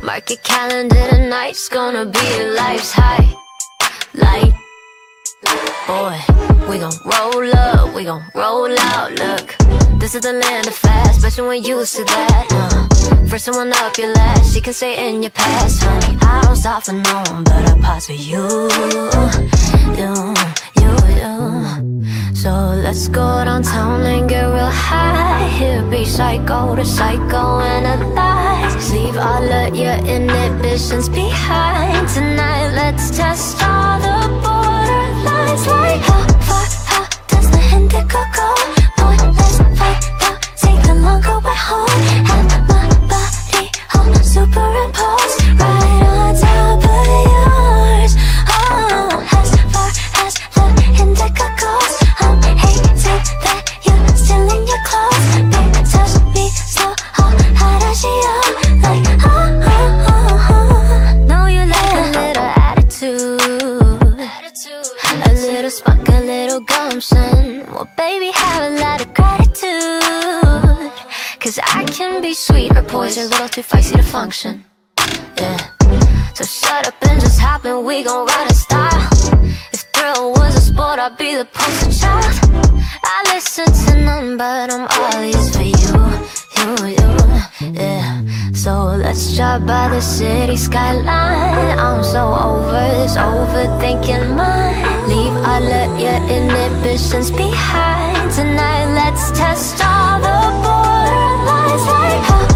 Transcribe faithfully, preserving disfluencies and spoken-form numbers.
Mark your calendar, tonight's gonna be your life's high. Light, boy, we gon' roll up, we gon' roll out. Look, this is the land of fast, bet you ain't used to that. uh, First someone up your last, you can stay in your past. Honey, I don't stop for no one, but I pause for you. You, you, you. So let's go downtown and get real high. Here be psycho to psycho analyze. Leave all of your inhibitions behind. Tonight let's test all the borderlines. Like how far, how does the indigo go? Boy, let's fight out, take the longer way home. Have my body all superimposed right on top of yours. Oh, as far as the indigo goes, I'm hating that you're still in your clothes. Baby, touch me so hard, how does she up? Like, oh, oh, oh, oh. Know you like a little attitude, a little spunk, a little gumption. Well, baby, have a lot of gratitude, cause I can be sweet or poison, a little too feisty to function. Yeah, so shut up and just hop in, we gon' ride in style. If thrill was a sport, I'd be the poster child. I listen to none, but I'm all ears for you, you, you, yeah. So let's drive by the city skyline. I'm so over this overthinking mind. Leave all of your inhibitions behind. Tonight let's test all the borderlines. Like how